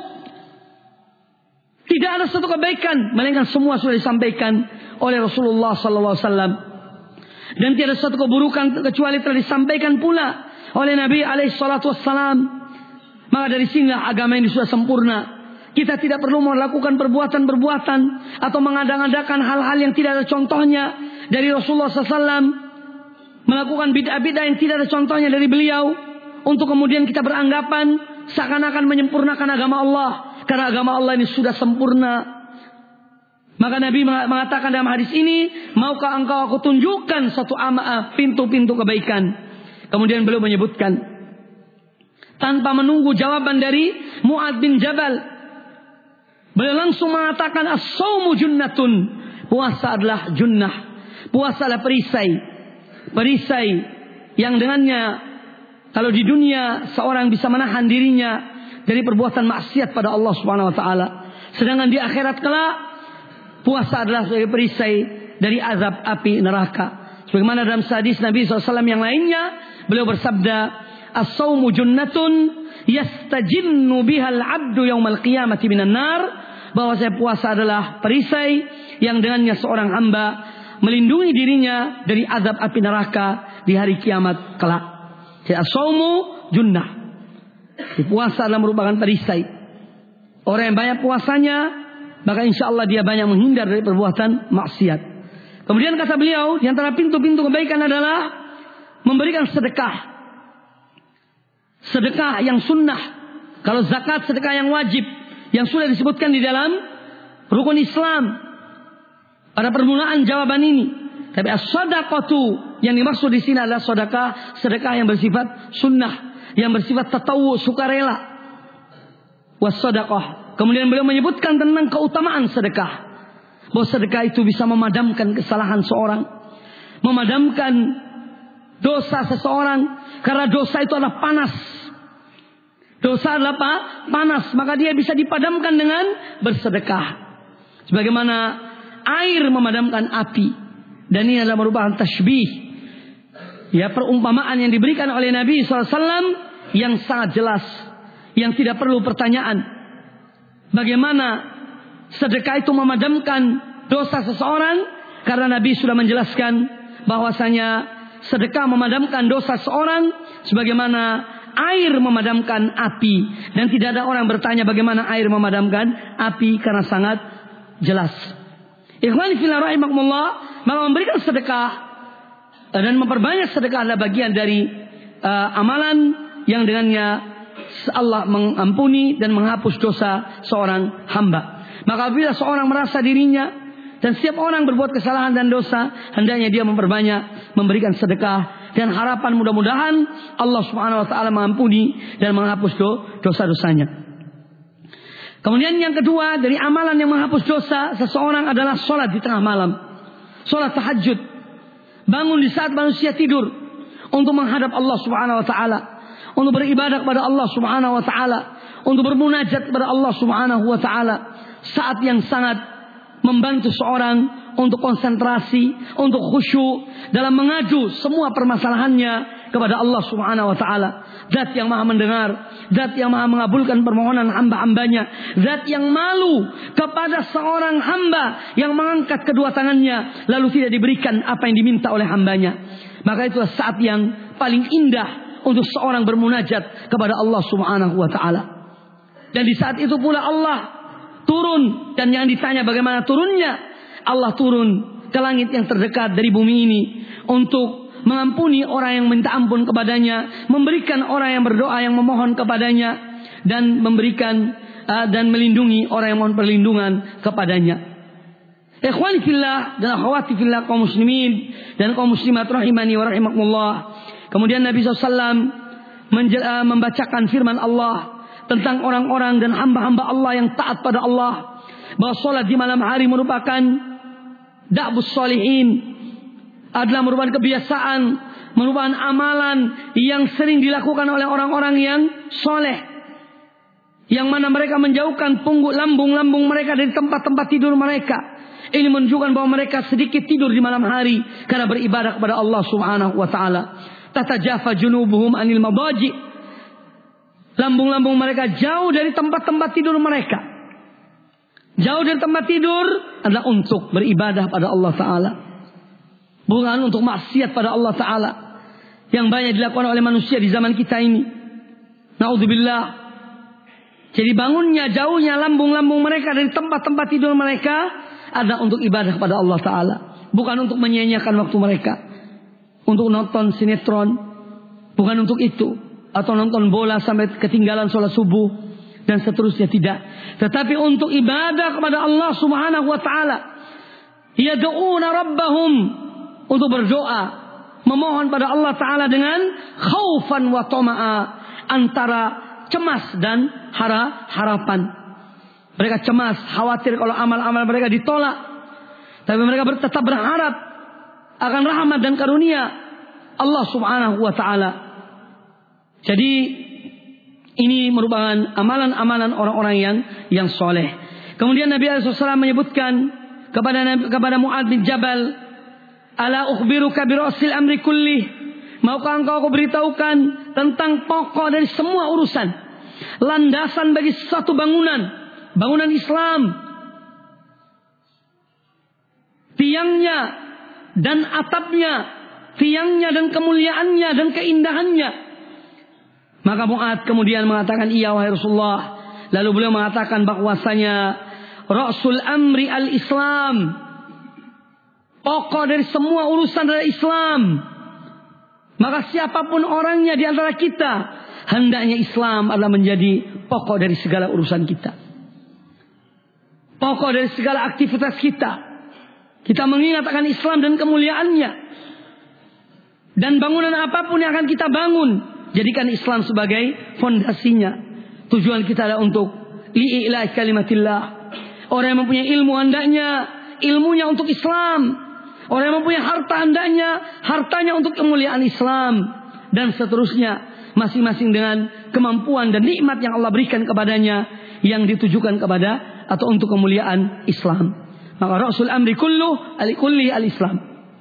Tidak ada satu kebaikan, melainkan semua sudah disampaikan oleh Rasulullah SAW. Dan tidak ada satu keburukan kecuali telah disampaikan pula oleh Nabi SAW. Maka dari sinilah agama ini sudah sempurna. Kita tidak perlu melakukan perbuatan-perbuatan atau mengada-ngadakan hal-hal yang tidak ada contohnya dari Rasulullah SAW. Melakukan bid'ah-bid'ah yang tidak ada contohnya dari beliau, untuk kemudian kita beranggapan seakan-akan menyempurnakan agama Allah. Karena agama Allah ini sudah sempurna. Maka Nabi mengatakan dalam hadis ini, maukah engkau aku tunjukkan satu pintu-pintu kebaikan? Kemudian beliau menyebutkan, tanpa menunggu jawaban dari Mu'adz bin Jabal, beliau langsung mengatakan, as-shaumu junnatun. Puasa adalah junnah. Puasa adalah perisai. Perisai yang dengannya kalau di dunia seorang bisa menahan dirinya dari perbuatan maksiat pada Allah Subhanahu wa taala, sedangkan di akhirat kelak puasa adalah sebagai perisai dari azab api neraka. Sebagaimana dalam hadis Nabi SAW yang lainnya, beliau bersabda, as-shaumu junnatun yastajinnu bihal abdu yaumal qiyamati minan nar. Bahwasanya puasa adalah perisai yang dengannya seorang hamba melindungi dirinya dari azab api neraka di hari kiamat kelak. As-shaumu junnah. Puasa adalah merupakan perisai. Orang yang banyak puasanya, maka insya Allah dia banyak menghindar dari perbuatan maksiat. Kemudian kata beliau, di antara pintu-pintu kebaikan adalah memberikan sedekah. Sedekah yang sunnah. Kalau zakat, sedekah yang wajib, yang sudah disebutkan di dalam rukun Islam. Pada permulaan jawaban ini, tapi as-shadaqatu yang dimaksud di sini adalah sedekah yang bersifat sunnah, yang bersifat tatawu, sukarela. Was-shadaqah. Kemudian beliau menyebutkan tentang keutamaan sedekah, bahwa sedekah itu bisa memadamkan kesalahan seorang, memadamkan dosa seseorang, karena dosa itu adalah panas. Dosa adalah panas, maka dia bisa dipadamkan dengan bersedekah. Sebagaimana air memadamkan api. Dan ini adalah merupakan tasbih, ya, perumpamaan yang diberikan oleh Nabi SAW yang sangat jelas, yang tidak perlu pertanyaan. Bagaimana sedekah itu memadamkan dosa seseorang? Karena Nabi sudah menjelaskan bahwasanya sedekah memadamkan dosa seseorang sebagaimana air memadamkan api. Dan tidak ada orang bertanya bagaimana air memadamkan api, karena sangat jelas. Ikhwani fillah rahimakumullah, maka memberikan sedekah dan memperbanyak sedekah adalah bagian dari amalan yang dengannya Allah mengampuni dan menghapus dosa seorang hamba. Maka apabila seorang merasa dirinya, dan setiap orang berbuat kesalahan dan dosa, hendaknya dia memperbanyak memberikan sedekah, dan harapan mudah-mudahan Allah Subhanahu wa taala mengampuni dan menghapus dosa-dosanya. Kemudian yang kedua dari amalan yang menghapus dosa seseorang adalah sholat di tengah malam. Sholat tahajud. Bangun di saat manusia tidur untuk menghadap Allah Subhanahu wa taala, untuk beribadah kepada Allah Subhanahu wa taala, untuk bermunajat kepada Allah Subhanahu wa taala. Saat yang sangat membantu seorang untuk konsentrasi, untuk khusyuk dalam mengaju semua permasalahannya kepada Allah Subhanahu wa taala. Zat yang Maha mendengar, Zat yang Maha mengabulkan permohonan hamba-hambanya, Zat yang malu kepada seorang hamba yang mengangkat kedua tangannya lalu tidak diberikan apa yang diminta oleh hambanya. Maka itulah saat yang paling indah untuk seorang bermunajat kepada Allah Subhanahu wa taala. Dan di saat itu pula Allah turun, dan yang ditanya bagaimana turunnya, Allah turun ke langit yang terdekat dari bumi ini untuk mengampuni orang yang minta ampun kepadanya, memberikan orang yang berdoa yang memohon kepadanya, dan memberikan dan melindungi orang yang mohon perlindungan kepadanya. Ikhwani fillah dan akhwati fillah, kaum muslimin dan kaum muslimat rahimani wa rahimakumullah. Kemudian Nabi SAW membacakan firman Allah tentang orang-orang dan hamba-hamba Allah yang taat pada Allah, bahwa salat di malam hari merupakan da'bus sholihin, adalah merupakan kebiasaan, merupakan amalan yang sering dilakukan oleh orang-orang yang soleh, yang mana mereka menjauhkan lambung-lambung mereka dari tempat-tempat tidur mereka. Ini menunjukkan bahwa mereka sedikit tidur di malam hari karena beribadah kepada Allah Subhanahu wa taala. Tatajafa junubuhum anil madaji, lambung-lambung mereka jauh dari tempat-tempat tidur mereka. Jauh dari tempat tidur adalah untuk beribadah pada Allah taala, bukan untuk maksiat pada Allah Ta'ala, yang banyak dilakukan oleh manusia di zaman kita ini. Na'udzubillah. Jadi bangunnya, jauhnya lambung-lambung mereka dari tempat-tempat tidur mereka adalah untuk ibadah kepada Allah Ta'ala, bukan untuk menyia-nyiakan waktu mereka untuk nonton sinetron, bukan untuk itu, atau nonton bola sampai ketinggalan sholat subuh dan seterusnya, tidak. Tetapi untuk ibadah kepada Allah Subhanahu wa Ta'ala. Yad'una rabbahum, untuk berdoa, memohon pada Allah Ta'ala dengan khaufan wa tama'a, antara cemas dan harapan. Mereka cemas, khawatir kalau amal-amal mereka ditolak, tapi mereka tetap berharap akan rahmat dan karunia Allah Subhanahu wa Ta'ala. Jadi ini merupakan amalan-amalan orang-orang yang soleh. Kemudian Nabi SAW menyebutkan kepada Mu'adz bin Jabal, ala ukhbiruka bi ra'sil amri kullih, maukah engkau beritahukan tentang pokok dari semua urusan, landasan bagi suatu bangunan Islam, tiangnya dan atapnya, tiangnya dan kemuliaannya dan keindahannya. Maka Mu'adz kemudian mengatakan, iya wahai Rasulullah. Lalu beliau mengatakan bahwasanya ra'sul amri al-Islam, pokok dari semua urusan adalah Islam. Maka siapapun orangnya di antara kita, hendaknya Islam adalah menjadi pokok dari segala urusan kita, pokok dari segala aktivitas kita. Kita mengingat akan Islam dan kemuliaannya, dan bangunan apapun yang akan kita bangun, jadikan Islam sebagai fondasinya. Tujuan kita adalah untuk li'ilahi kalimatillah. Orang yang mempunyai ilmu hendaknya ilmunya untuk Islam. Orang yang mempunyai harta hendaknya hartanya untuk kemuliaan Islam, dan seterusnya, masing-masing dengan kemampuan dan nikmat yang Allah berikan kepadanya yang ditujukan kepada atau untuk kemuliaan Islam. Maka Rasul amri kulli al-Islam.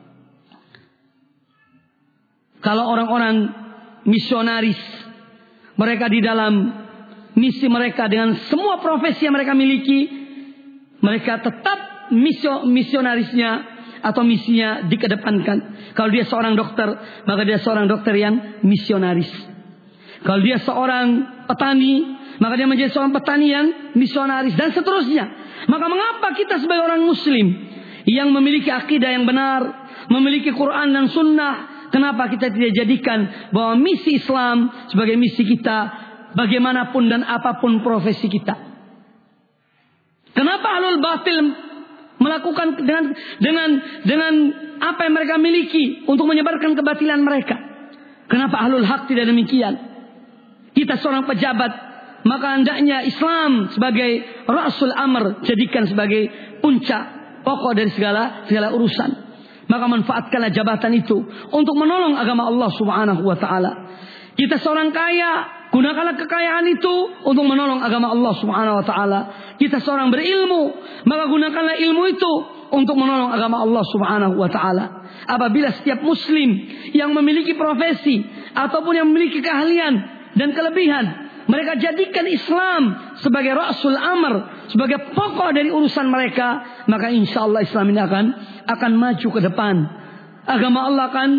Kalau orang-orang misionaris, mereka di dalam misi mereka dengan semua profesi yang mereka miliki, mereka tetap misionarisnya atau misinya dikedepankan. Kalau dia seorang dokter, maka dia seorang dokter yang misionaris. Kalau dia seorang petani, maka dia menjadi seorang petani yang misionaris, dan seterusnya. Maka mengapa kita sebagai orang muslim yang memiliki akidah yang benar, memiliki Quran dan sunnah, kenapa kita tidak jadikan bahwa misi Islam sebagai misi kita, bagaimanapun dan apapun profesi kita? Kenapa ahlul batil melakukan dengan apa yang mereka miliki untuk menyebarkan kebatilan mereka? Kenapa ahlul haq tidak demikian? Kita seorang pejabat, maka hendaknya Islam sebagai rasul amr, jadikan sebagai puncak pokok dari segala urusan. Maka manfaatkanlah jabatan itu untuk menolong agama Allah Subhanahu wa taala. Kita seorang kaya, Gunakanlah kekayaan itu untuk menolong agama Allah Subhanahu wa taala. Kita seorang berilmu, maka gunakanlah ilmu itu untuk menolong agama Allah Subhanahu wa taala. Apabila setiap muslim yang memiliki profesi ataupun yang memiliki keahlian dan kelebihan, mereka jadikan Islam sebagai rasul amr, sebagai pokok dari urusan mereka, maka insya Allah Islam ini akan maju ke depan. Agama Allah akan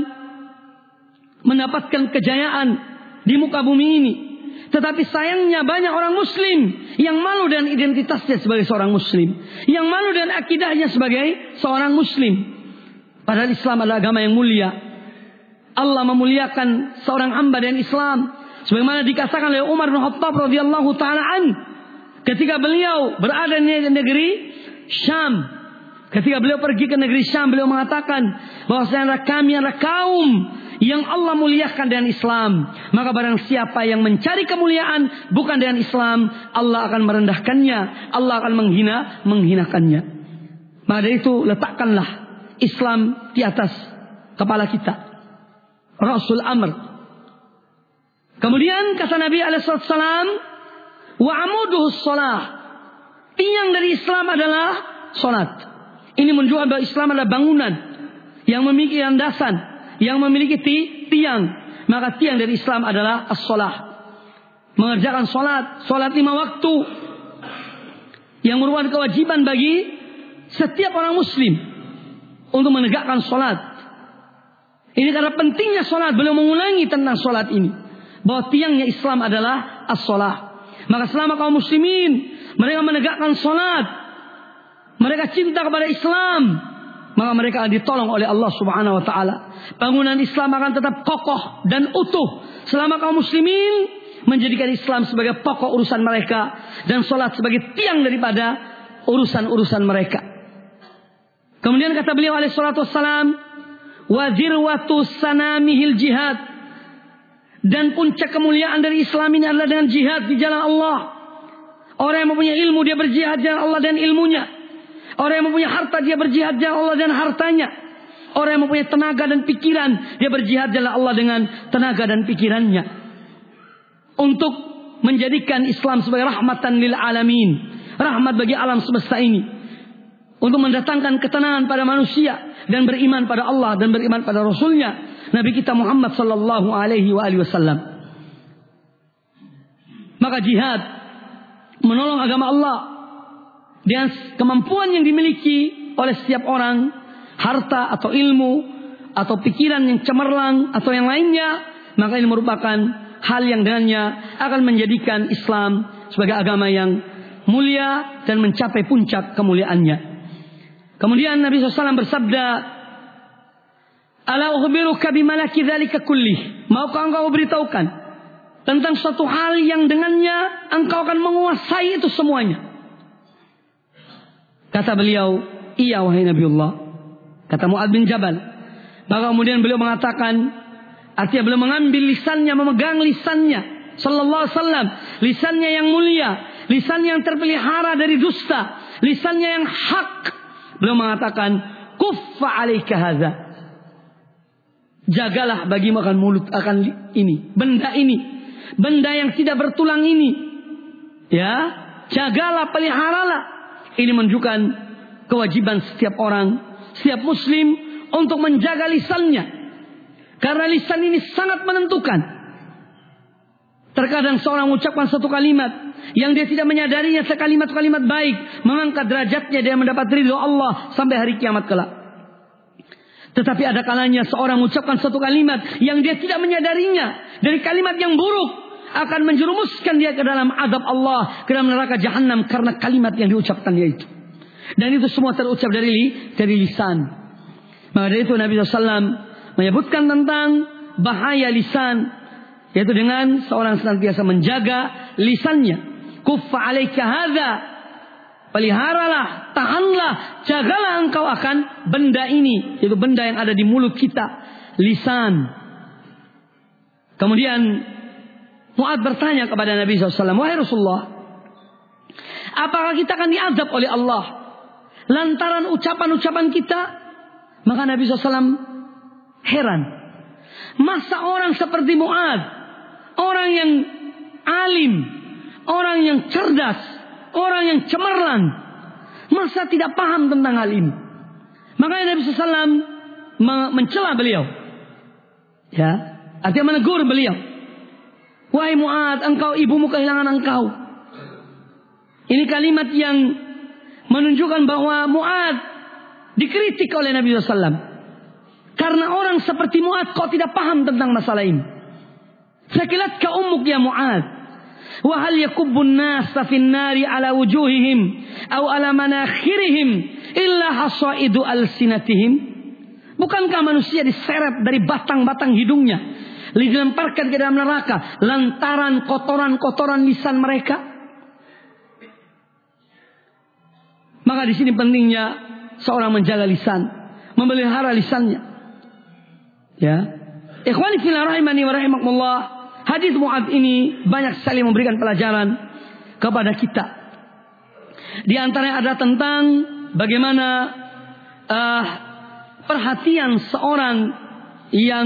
mendapatkan kejayaan di muka bumi ini. Tetapi sayangnya banyak orang muslim yang malu dengan identitasnya sebagai seorang muslim, yang malu dengan akidahnya sebagai seorang muslim. Padahal Islam adalah agama yang mulia. Allah memuliakan seorang hamba dengan Islam, sebagaimana dikatakan oleh Umar bin Khattab radhiyallahu taala an ketika beliau berada di negeri Syam. Ketika beliau pergi ke negeri Syam, beliau mengatakan bahwasanya kami adalah kaum yang Allah muliakan dengan Islam. Maka barang siapa yang mencari kemuliaan bukan dengan Islam, Allah akan merendahkannya, Allah akan menghinakannya. Maka dari itu letakkanlah Islam di atas kepala kita, Rasul Amr. Kemudian kata Nabi alaihissalam, wa amuduhu shalah, tiang dari Islam adalah salat. Ini menunjukkan bahwa Islam adalah bangunan yang memiliki landasan, yang memiliki tiang. Maka tiang dari Islam adalah as-shalah. Mengerjakan salat 5 waktu yang merupakan kewajiban bagi setiap orang muslim untuk menegakkan salat. Ini karena pentingnya salat, beliau mengulangi tentang salat ini, bahwa tiangnya Islam adalah as-shalah. Maka selama kaum muslimin mereka menegakkan salat, mereka cinta kepada Islam, maka mereka akan ditolong oleh Allah Subhanahu wa taala. Bangunan Islam akan tetap kokoh dan utuh selama kaum muslimin menjadikan Islam sebagai pokok urusan mereka dan salat sebagai tiang daripada urusan-urusan mereka. Kemudian kata beliau alaihi salatu wassalam, wa zirwatu sanamihil jihad, dan puncak kemuliaan dari Islam ini adalah dengan jihad di jalan Allah. Orang yang mempunyai ilmu dia berjihad di jalan Allah dan ilmunya. Orang yang mempunyai harta dia berjihad di jalan Allah dan hartanya. Orang yang mempunyai tenaga dan pikiran dia berjihad di jalan Allah dengan tenaga dan pikirannya, untuk menjadikan Islam sebagai rahmatan lil alamin, rahmat bagi alam semesta ini, untuk mendatangkan ketenangan pada manusia dan beriman pada Allah dan beriman pada Rasulnya Nabi kita Muhammad sallallahu alaihi wasallam. Maka jihad menolong agama Allah dengan kemampuan yang dimiliki oleh setiap orang, harta atau ilmu atau pikiran yang cemerlang atau yang lainnya, maka ini merupakan hal yang dengannya akan menjadikan Islam sebagai agama yang mulia dan mencapai puncak kemuliaannya. Kemudian Nabi SAW bersabda, ala ukhbiruka bimalaki dzalika kullih, maukah engkau beritahukan tentang suatu hal yang dengannya engkau akan menguasai itu semuanya? Kata beliau, iya wahai Nabiullah. Kata Mu'adz bin Jabal. Maka kemudian beliau mengatakan, artinya beliau mengambil lisannya, memegang lisannya sallallahu alaihi wasallam, lisannya yang mulia, lisannya yang terpelihara dari dusta, lisannya yang hak. Beliau mengatakan, kuffa alaika hadza, jagalah bagimu akan mulut akan ini, benda yang tidak bertulang ini, ya, jagalah, peliharalah. Ini menunjukkan kewajiban setiap orang, setiap muslim untuk menjaga lisannya, karena lisan ini sangat menentukan. Terkadang seorang mengucapkan satu kalimat yang dia tidak menyadarinya sekalimat-kalimat baik, mengangkat derajatnya dia mendapat ridho Allah sampai hari kiamat kelak. Tetapi ada kalanya seorang mengucapkan satu kalimat yang dia tidak menyadarinya dari kalimat yang buruk, akan menjerumuskan dia ke dalam azab Allah, ke dalam neraka jahanam, karena kalimat yang diucapkan dia itu. Dan itu semua terucap dari lisan. Maka dari itu Nabi SAW menyebutkan tentang bahaya lisan, yaitu dengan seorang senantiasa menjaga lisannya. Kuffa alaika hadza, peliharalah, tahanlah, jagalah engkau akan benda ini, yaitu benda yang ada di mulut kita, lisan. Kemudian Mu'adz bertanya kepada Nabi SAW, wahai Rasulullah, apakah kita akan diazab oleh Allah lantaran ucapan-ucapan kita? Maka Nabi SAW heran, masa orang seperti Mu'adz, orang yang alim, orang yang cerdas, orang yang cemerlang, masa tidak paham tentang hal ini? Makanya Nabi SAW mencela beliau. Ya, artinya menegur beliau. Wahai Mu'adz, engkau ibumu kehilangan engkau. Ini kalimat yang menunjukkan bahwa Mu'adz dikritik oleh Nabi SAW. Karena orang seperti Mu'adz kok tidak paham tentang masalah ini. Sakilatka ummuk ya Mu'adz. Wa hal yakubbun nasa fin nari ala wujuhihim aw ala manakhirihim illa hasaidu alsinatihim. Bukankah manusia diseret dari batang-batang hidungnya, dilemparkan ke dalam neraka lantaran kotoran-kotoran lisan mereka? Maka di sini pentingnya seorang menjaga lisan, memelihara lisannya. Ya, ikhwani fillah rahimani wa rahimakumullah. Hadis Mu'adz ini banyak sekali memberikan pelajaran kepada kita. Di antaranya ada tentang bagaimana perhatian seorang yang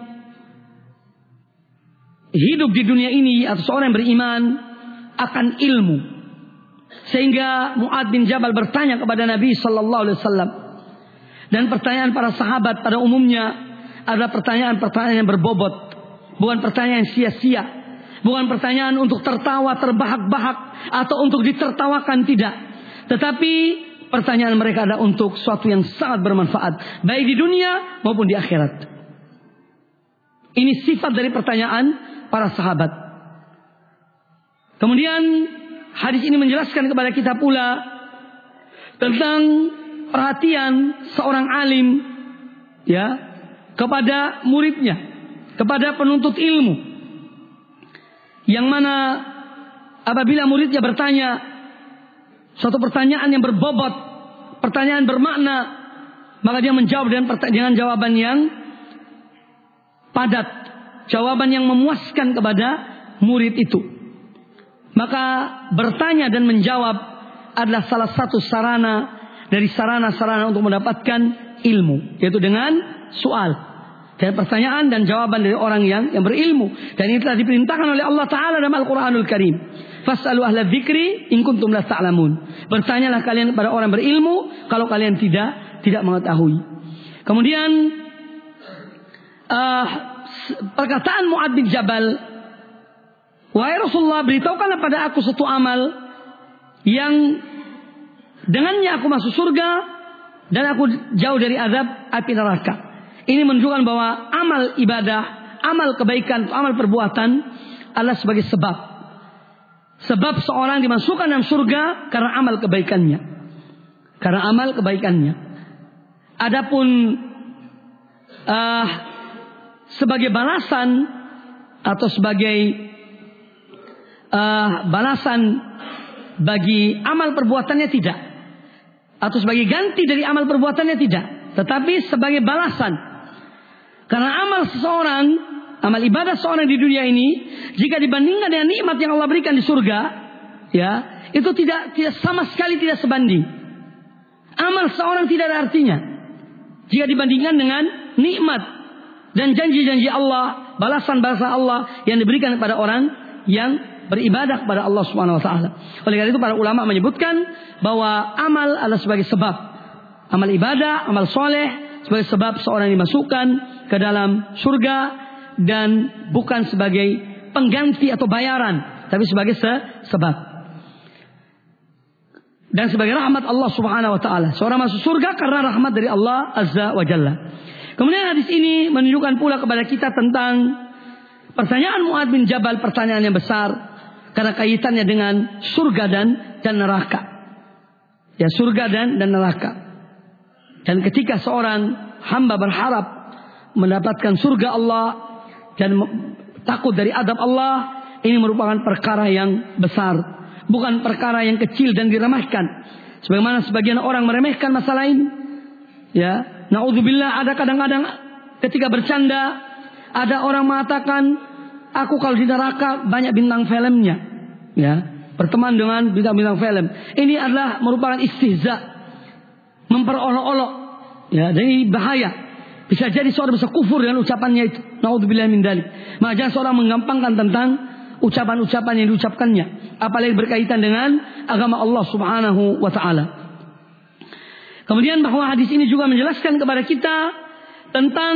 hidup di dunia ini atau seorang yang beriman akan ilmu. Sehingga Mu'adz bin Jabal bertanya kepada Nabi sallallahu alaihi wasallam. Dan pertanyaan para sahabat pada umumnya adalah pertanyaan-pertanyaan yang berbobot, bukan pertanyaan sia-sia, bukan pertanyaan untuk tertawa terbahak-bahak atau untuk ditertawakan, tidak. Tetapi pertanyaan mereka adalah untuk sesuatu yang sangat bermanfaat, baik di dunia maupun di akhirat. Ini sifat dari pertanyaan para sahabat. Kemudian hadis ini menjelaskan kepada kita pula tentang perhatian seorang alim, ya, kepada muridnya, kepada penuntut ilmu, yang mana apabila muridnya bertanya suatu pertanyaan yang berbobot, pertanyaan bermakna, maka dia menjawab dengan jawaban yang padat, jawaban yang memuaskan kepada murid itu. Maka bertanya dan menjawab adalah salah satu sarana dari sarana-sarana untuk mendapatkan ilmu, yaitu dengan soal, dan pertanyaan dan jawaban dari orang yang berilmu. Dan ini telah diperintahkan oleh Allah Ta'ala dalam Al-Quranul Karim. Fas'alu ahla dzikri in kuntum la ta'lamun. Bertanyalah kalian kepada orang berilmu kalau kalian tidak mengetahui. Kemudian perkataan Mu'adz bin Jabal, wahai Rasulullah, beritahukanlah pada aku satu amal yang dengannya aku masuk surga dan aku jauh dari azab api neraka. Ini menunjukkan bahwa amal ibadah, amal kebaikan, amal perbuatan adalah sebagai sebab. Sebab seorang dimasukkan dalam surga karena amal kebaikannya. Karena amal kebaikannya. Adapun sebagai balasan atau sebagai balasan bagi amal perbuatannya tidak, atau sebagai ganti dari amal perbuatannya tidak, tetapi sebagai balasan. Karena amal seseorang, amal ibadah seorang di dunia ini, jika dibandingkan dengan nikmat yang Allah berikan di surga, ya, itu tidak sama sekali tidak sebanding. Amal seorang tidak ada artinya jika dibandingkan dengan nikmat dan janji-janji Allah, balasan-balasan Allah yang diberikan kepada orang yang beribadah kepada Allah Subhanahu wa taala. Oleh karena itu para ulama menyebutkan bahwa amal adalah sebagai sebab. Amal ibadah, amal soleh sebagai sebab seorang dimasukkan ke dalam surga, dan bukan sebagai pengganti atau bayaran, tapi sebagai sebab. Dan sebagai rahmat Allah Subhanahu wa taala. Seorang masuk surga karena rahmat dari Allah Azza wa Jalla. Kemudian hadis ini menunjukkan pula kepada kita tentang pertanyaan Mu'adz bin Jabal, pertanyaan yang besar karena kaitannya dengan surga dan neraka. Ya, surga dan neraka. Dan ketika seorang hamba berharap mendapatkan surga Allah dan takut dari adab Allah, ini merupakan perkara yang besar, bukan perkara yang kecil dan diremehkan sebagaimana sebagian orang meremehkan masalah ini. Ya, naudzubillah, ada kadang-kadang ketika bercanda ada orang mengatakan, aku kalau di neraka banyak bintang filmnya, ya, berteman dengan bintang-bintang film. Ini adalah merupakan istihza, memperolok-olok, ya, jadi bahaya. Bisa jadi seorang bisa kufur dengan ucapannya itu. Naudzubillah min dzalik. Maka jangan seorang menggampangkan tentang ucapan-ucapan yang diucapkannya, apalagi berkaitan dengan agama Allah Subhanahu wa taala. Kemudian bahwa hadis ini juga menjelaskan kepada kita tentang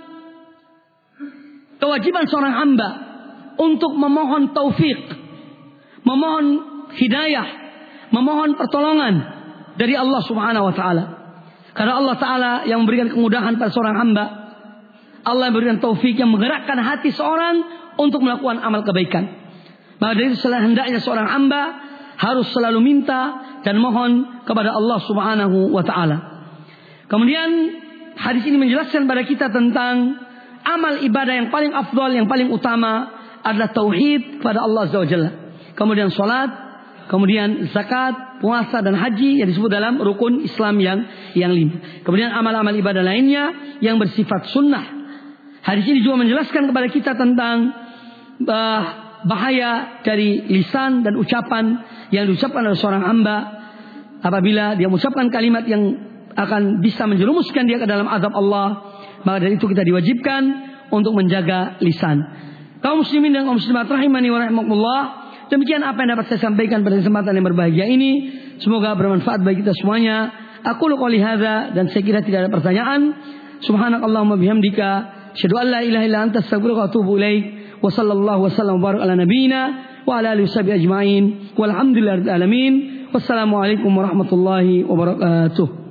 kewajiban seorang hamba untuk memohon taufik, memohon hidayah, memohon pertolongan dari Allah Subhanahu wa taala. Karena Allah taala yang memberikan kemudahan pada seorang hamba, Allah memberikan taufik yang menggerakkan hati seorang untuk melakukan amal kebaikan. Maka dari itu hendaknya seorang hamba harus selalu minta dan mohon kepada Allah Subhanahu wa taala. Kemudian hadis ini menjelaskan kepada kita tentang amal ibadah yang paling afdal, yang paling utama adalah tauhid kepada Allah Azza wa Jalla. Kemudian salat, kemudian zakat, puasa dan haji yang disebut dalam rukun Islam yang 5. Kemudian amal-amal ibadah lainnya yang bersifat sunnah. Hadis ini juga menjelaskan kepada kita tentang bahaya dari lisan dan ucapan yang diucapkan oleh seorang hamba apabila dia mengucapkan kalimat yang akan bisa menjerumuskan dia ke dalam azab Allah. Maka dari itu kita diwajibkan untuk menjaga lisan. Kaum muslimin dan kaum muslimat rahimani wa rahimakumullah, demikian apa yang dapat saya sampaikan pada kesempatan yang berbahagia ini. Semoga bermanfaat bagi kita semuanya. Aku qouli hadza, dan saya kira tidak ada pertanyaan. Subhanakallahumma bihamdika, asyhadu an la ilaha illa anta, astaghfiruka wa atubu ilaik. Wa sallallahu wasallam wa baraka ala nabiyyina wa ala alihi washabihi ajmain. Walhamdulillahirabbil alamin. Wassalamualaikum warahmatullahi wabarakatuh.